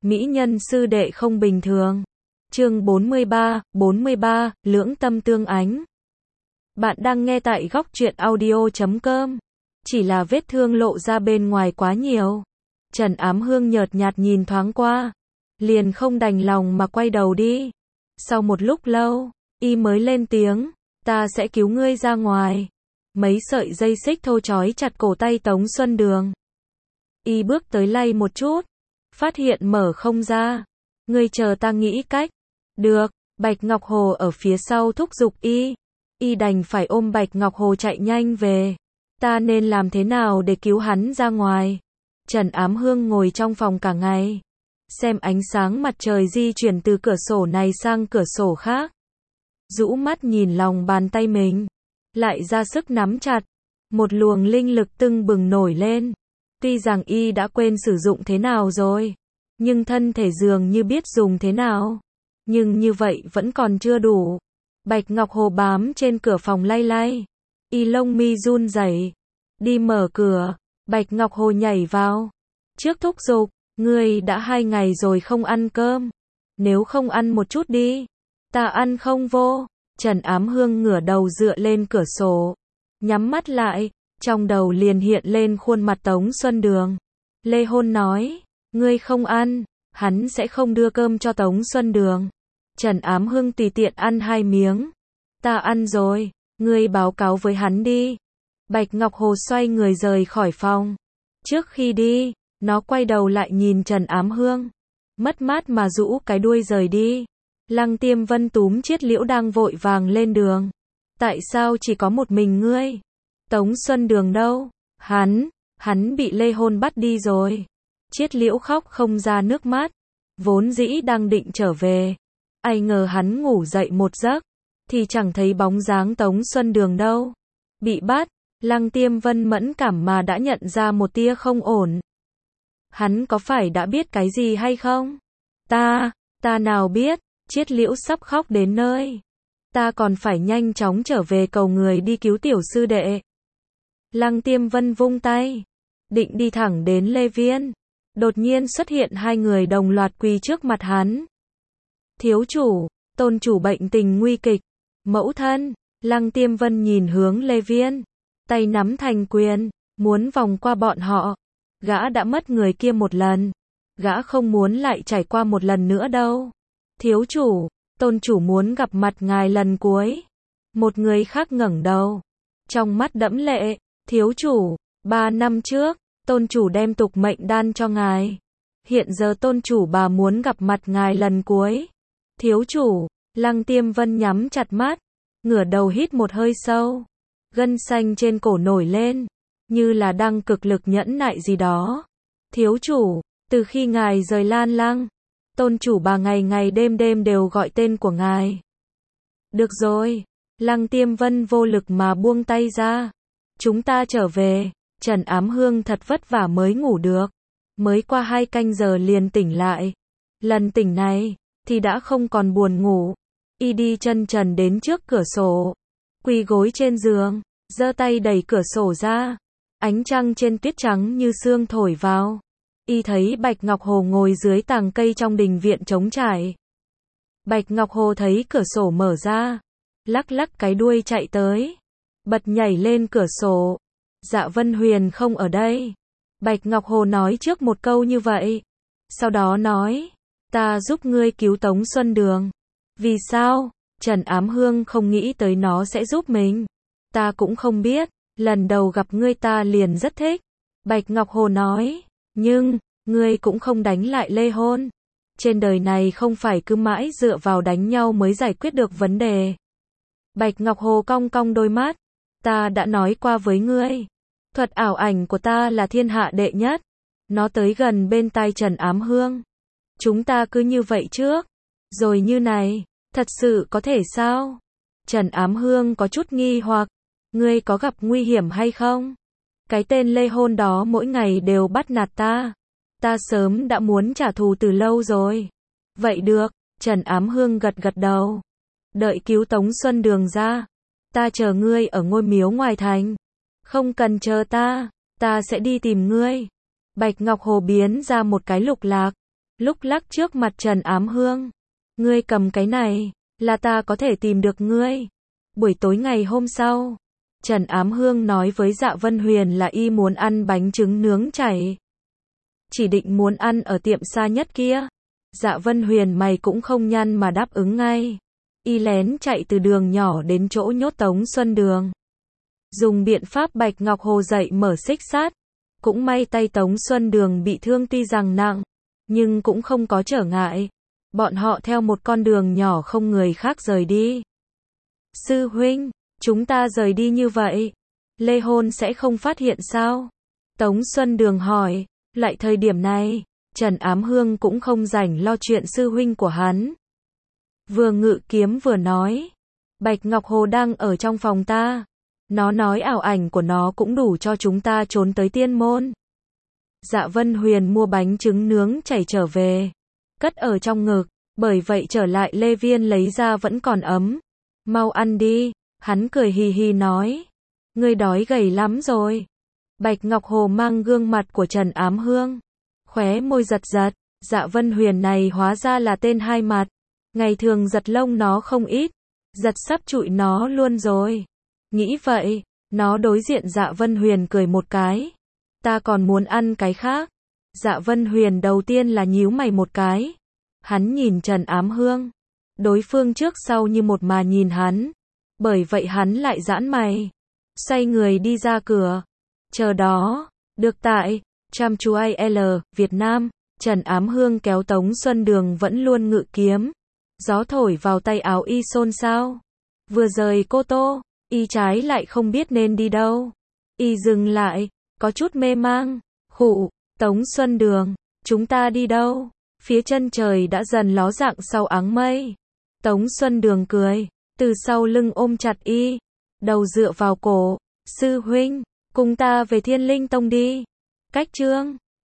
Mỹ nhân sư đệ không bình thường. Chương 43, lưỡng tâm tương ánh. Bạn đang nghe tại góc truyện audio.com. Chỉ là vết thương lộ ra bên ngoài quá nhiều. Trần Ám Hương nhợt nhạt nhìn thoáng qua, liền không đành lòng mà quay đầu đi. Sau một lúc lâu, y mới lên tiếng, ta sẽ cứu ngươi ra ngoài. Mấy sợi dây xích thô trói chặt cổ tay Tống Xuân Đường. Y bước tới lay một chút, phát hiện mở không ra. Ngươi chờ ta nghĩ cách. Được, Bạch Ngọc Hồ ở phía sau thúc giục y. Y đành phải ôm Bạch Ngọc Hồ chạy nhanh về. Ta nên làm thế nào để cứu hắn ra ngoài? Trần Ám Hương ngồi trong phòng cả ngày, xem ánh sáng mặt trời di chuyển từ cửa sổ này sang cửa sổ khác. Rũ mắt nhìn lòng bàn tay mình, lại ra sức nắm chặt. Một luồng linh lực tưng bừng nổi lên. Tuy rằng y đã quên sử dụng thế nào rồi, nhưng thân thể dường như biết dùng thế nào. Nhưng như vậy vẫn còn chưa đủ. Bạch Ngọc Hồ bám trên cửa phòng lay lay. Y lông mi run rẩy, đi mở cửa. Bạch Ngọc Hồ nhảy vào. Trước thúc giục, ngươi đã 2 ngày rồi không ăn cơm. Nếu không ăn một chút đi. Ta ăn không vô. Trần Ám Hương ngửa đầu dựa lên cửa sổ, nhắm mắt lại, trong đầu liền hiện lên khuôn mặt Tống Xuân Đường. Lê Hôn nói, ngươi không ăn, hắn sẽ không đưa cơm cho Tống Xuân Đường. Trần Ám Hương tùy tiện ăn 2 miếng. Ta ăn rồi, ngươi báo cáo với hắn đi. Bạch Ngọc Hồ xoay người rời khỏi phòng. Trước khi đi, nó quay đầu lại nhìn Trần Ám Hương, mất mát mà rũ cái đuôi rời đi. Lăng Tiêm Vân túm Chiết Liễu đang vội vàng lên đường. Tại sao chỉ có một mình ngươi? Tống Xuân Đường đâu? Hắn bị Lê Hôn bắt đi rồi. Chiết Liễu khóc không ra nước mắt. Vốn dĩ đang định trở về, ai ngờ hắn ngủ dậy một giấc, thì chẳng thấy bóng dáng Tống Xuân Đường đâu. Bị bắt, Lăng Tiêm Vân mẫn cảm mà đã nhận ra một tia không ổn. Hắn có phải đã biết cái gì hay không? Ta nào biết. Chiết Liễu sắp khóc đến nơi. Ta còn phải nhanh chóng trở về cầu người đi cứu tiểu sư đệ. Lăng Tiêm Vân vung tay, định đi thẳng đến Lê Viên. Đột nhiên xuất hiện 2 người đồng loạt quỳ trước mặt hắn. Thiếu chủ, tôn chủ bệnh tình nguy kịch. Mẫu thân. Lăng Tiêm Vân nhìn hướng Lê Viên, tay nắm thành quyền, muốn vòng qua bọn họ. Gã đã mất người kia một lần, gã không muốn lại trải qua một lần nữa đâu. Thiếu chủ, tôn chủ muốn gặp mặt ngài lần cuối. Một người khác ngẩng đầu, trong mắt đẫm lệ. Thiếu chủ, 3 năm trước, tôn chủ đem tục mệnh đan cho ngài. Hiện giờ tôn chủ bà muốn gặp mặt ngài lần cuối. Thiếu chủ, Lăng Tiêm Vân nhắm chặt mắt, ngửa đầu hít một hơi sâu. Gân xanh trên cổ nổi lên, như là đang cực lực nhẫn nại gì đó. Thiếu chủ, từ khi ngài rời Lan Lăng, tôn chủ bà ngày ngày đêm đêm đều gọi tên của ngài. Được rồi. Lăng Tiêm Vân vô lực mà buông tay ra. Chúng ta trở về. Trần Ám Hương thật vất vả mới ngủ được. Mới qua 2 canh giờ liền tỉnh lại. Lần tỉnh này, thì đã không còn buồn ngủ. Y đi chân trần đến trước cửa sổ, quỳ gối trên giường, giơ tay đẩy cửa sổ ra. Ánh trăng trên tuyết trắng như sương thổi vào. Y thấy Bạch Ngọc Hồ ngồi dưới tàng cây trong đình viện trống trải. Bạch Ngọc Hồ thấy cửa sổ mở ra, lắc lắc cái đuôi chạy tới, bật nhảy lên cửa sổ. Dạ Vân Huyền không ở đây. Bạch Ngọc Hồ nói trước một câu như vậy, sau đó nói, ta giúp ngươi cứu Tống Xuân Đường. Vì sao? Trần Ám Hương không nghĩ tới nó sẽ giúp mình. Ta cũng không biết, lần đầu gặp ngươi ta liền rất thích. Bạch Ngọc Hồ nói, nhưng, ngươi cũng không đánh lại Lê Hôn. Trên đời này không phải cứ mãi dựa vào đánh nhau mới giải quyết được vấn đề. Bạch Ngọc Hồ cong cong đôi mắt. Ta đã nói qua với ngươi, thuật ảo ảnh của ta là thiên hạ đệ nhất. Nó tới gần bên tai Trần Ám Hương. Chúng ta cứ như vậy trước, rồi như này, thật sự có thể sao? Trần Ám Hương có chút nghi hoặc. Ngươi có gặp nguy hiểm hay không? Cái tên Lê Hôn đó mỗi ngày đều bắt nạt ta. Ta sớm đã muốn trả thù từ lâu rồi. Vậy được. Trần Ám Hương gật gật đầu. Đợi cứu Tống Xuân Đường ra, ta chờ ngươi ở ngôi miếu ngoài thành. Không cần chờ ta sẽ đi tìm ngươi. Bạch Ngọc Hồ biến ra một cái lục lạc, lúc lắc trước mặt Trần Ám Hương. Ngươi cầm cái này, là ta có thể tìm được ngươi. Buổi tối ngày hôm sau, Trần Ám Hương nói với Dạ Vân Huyền là y muốn ăn bánh trứng nướng chảy. Chỉ định muốn ăn ở tiệm xa nhất kia. Dạ Vân Huyền mày cũng không nhăn mà đáp ứng ngay. Y lén chạy từ đường nhỏ đến chỗ nhốt Tống Xuân Đường. Dùng biện pháp Bạch Ngọc Hồ dậy mở xích sắt. Cũng may tay Tống Xuân Đường bị thương tuy rằng nặng, nhưng cũng không có trở ngại. Bọn họ theo một con đường nhỏ không người khác rời đi. Sư huynh, chúng ta rời đi như vậy, Lê Hôn sẽ không phát hiện sao? Tống Xuân Đường hỏi. Lại thời điểm này, Trần Ám Hương cũng không rảnh lo chuyện sư huynh của hắn. Vừa ngự kiếm vừa nói. Bạch Ngọc Hồ đang ở trong phòng ta. Nó nói ảo ảnh của nó cũng đủ cho chúng ta trốn tới tiên môn. Dạ Vân Huyền mua bánh trứng nướng chảy trở về. Cất ở trong ngực. Bởi vậy trở lại Lê Viên lấy ra vẫn còn ấm. Mau ăn đi. Hắn cười hì hì nói. Ngươi đói gầy lắm rồi. Bạch Ngọc Hồ mang gương mặt của Trần Ám Hương. Khóe môi giật giật. Dạ Vân Huyền này hóa ra là tên hai mặt. Ngày thường giật lông nó không ít. Giật sắp trụi nó luôn rồi. Nghĩ vậy, nó đối diện Dạ Vân Huyền cười một cái. Ta còn muốn ăn cái khác. Dạ Vân Huyền đầu tiên là nhíu mày một cái. Hắn nhìn Trần Ám Hương. Đối phương trước sau như một mà nhìn hắn. Bởi vậy hắn lại giãn mày. Xoay người đi ra cửa. Chờ đó. Được tại Chăm chú IL, Việt Nam. Trần Ám Hương kéo Tống Xuân Đường vẫn luôn ngự kiếm. Gió thổi vào tay áo y xôn xao. Vừa rời Cô Tô, y trái lại không biết nên đi đâu. Y dừng lại, có chút mê mang. Khụ, Tống Xuân Đường, chúng ta đi đâu? Phía chân trời đã dần ló dạng sau áng mây. Tống Xuân Đường cười, từ sau lưng ôm chặt y, đầu dựa vào cổ. Sư huynh, cùng ta về Thiên Linh Tông đi. Cách chương